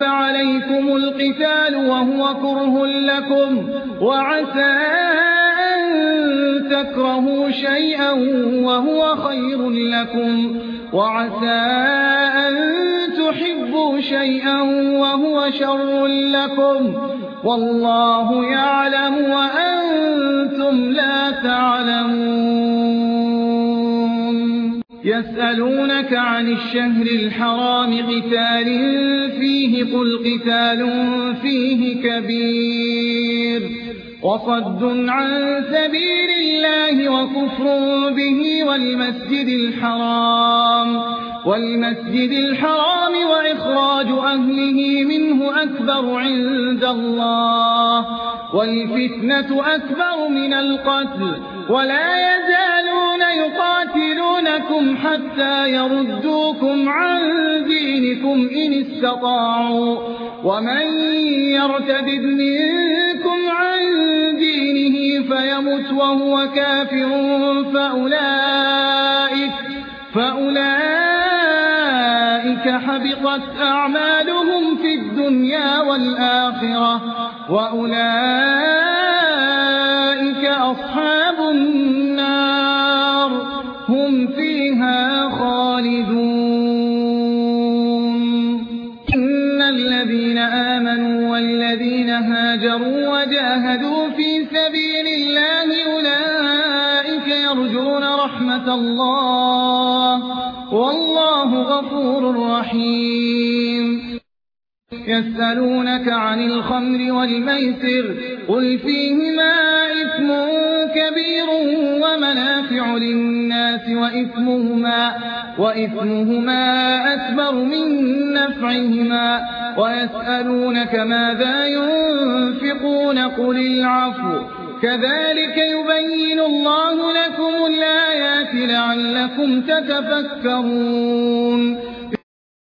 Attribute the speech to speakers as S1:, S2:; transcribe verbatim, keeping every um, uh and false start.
S1: عليكم القتال وهو كره لكم وعسى أن تكرهوا شيئا وهو خير لكم وعسى أن تحبوا شيئا وهو شر لكم والله يعلم وأنتم لا تعلمون. يسألونك عن الشهر الحرام قتال فيه قل قتال فيه كبير وصد عن سبيل الله وكفر به والمسجد الحرام والمسجد الحرام وإخراج أهله منه أكبر عند الله والفتنة أكبر من القتل ولا يزالون يقاتلونكم حتى يردوكم عن دينكم إن استطاعوا ومن يرتد منكم عن دينه فيمت وهو كافر فأولئك, فأولئك حبطت أعمالهم في الدنيا والآخرة وأولئك أصحاب النار هم فيها خالدون. إن الذين آمنوا والذين هاجروا وجاهدوا في سبيل الله أولئك يرجون رحمة الله والله غفور رحيم. يسألونك عن الخمر والميسر قل فيهما إثم كبير ومنافع للناس وإثمهما, وإثمهما أكبر من نفعهما ويسألونك ماذا ينفقون قل العفو كذلك يبين الله لكم الآيات لعلكم تتفكرون.